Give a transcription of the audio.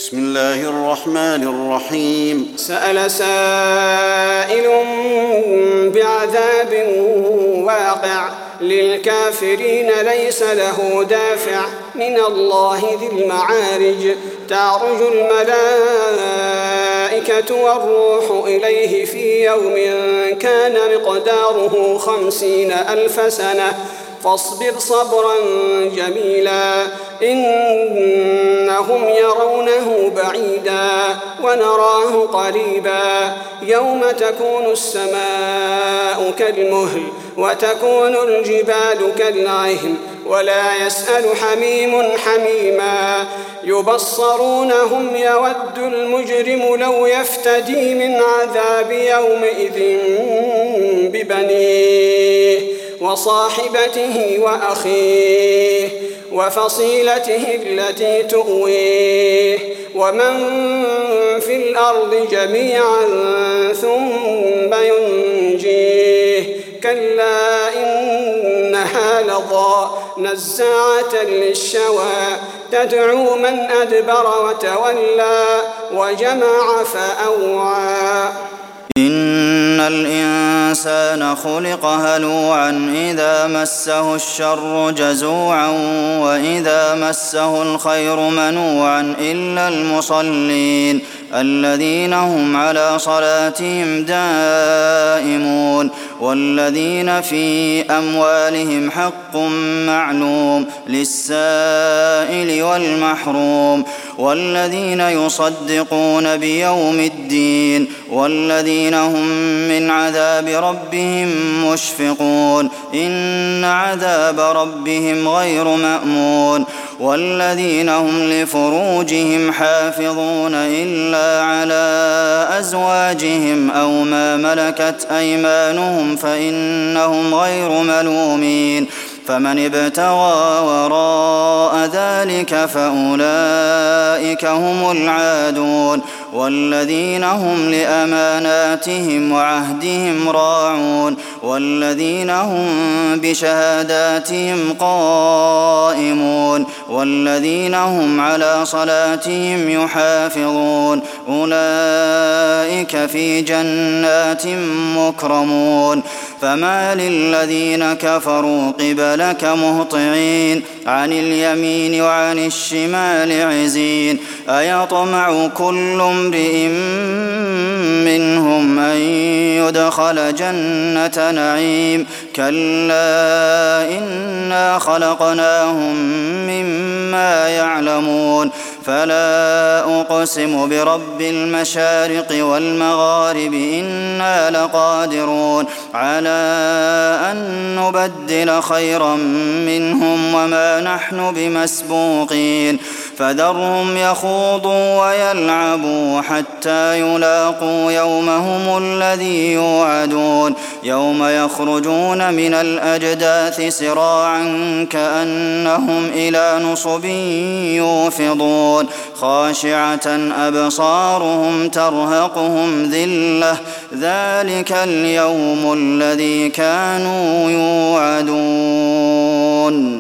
بسم الله الرحمن الرحيم سأل سائل بعذاب واقع للكافرين ليس له دافع من الله ذي المعارج تعرج الملائكة والروح إليه في يوم كان مقداره 50,000 سنة فاصبر صبرا جميلا إنهم يرونه بعيدا ونراه قريبا يوم تكون السماء كالمهل وتكون الجبال كالعهن ولا يسأل حميم حميما يبصرونهم يود المجرم لو يفتدي من عذاب يومئذ ببنيه وصاحبته وأخيه وفصيلته التي تؤويه ومن في الأرض جميعا ثم ينجيه كلا إنها لظى نزاعة للشوى تدعو من أدبر وتولى وجمع فأوعى إن الإنسان خلق هلوعا إذا مسه الشر جزوعا وإذا مسه الخير منوعا إلا المصلين الذين هم على صلاتهم دائمون والذين في أموالهم حق معلوم للسائل والمحروم والذين يصدقون بيوم الدين والذين هم من عذاب ربهم مشفقون إن عذاب ربهم غير مأمون والذين هم لفروجهم حافظون إلا على أزواجهم أو ما ملكت أيمانهم فإنهم غير ملومين فمن ابتغى وراء ذلك فأولئك هم العادون والذين هم لأماناتهم وعهدهم راعون والذين هم بشهاداتهم قائمون والذين هم على صلاتهم يحافظون أولئك في جنات مكرمون فما للذين كفروا قبلك مهطعين عن اليمين وعن الشمال عزين أيطمع كل امرئ منهم أن يدخل جنة نعيم كلا إنا خلقناهم مما يعلمون فلا أقسم برب المشارق والمغارب إنا لقادرون على أن نبدل خيرا منهم وما نحن بمسبوقين فذرهم يخوضوا ويلعبوا حتى يلاقوا يومهم الذي يوعدون يوم يخرجون من الأجداث سراعا كأنهم إلى نصب يوفضون خاشعة أبصارهم ترهقهم ذلة ذلك اليوم الذي كانوا يوعدون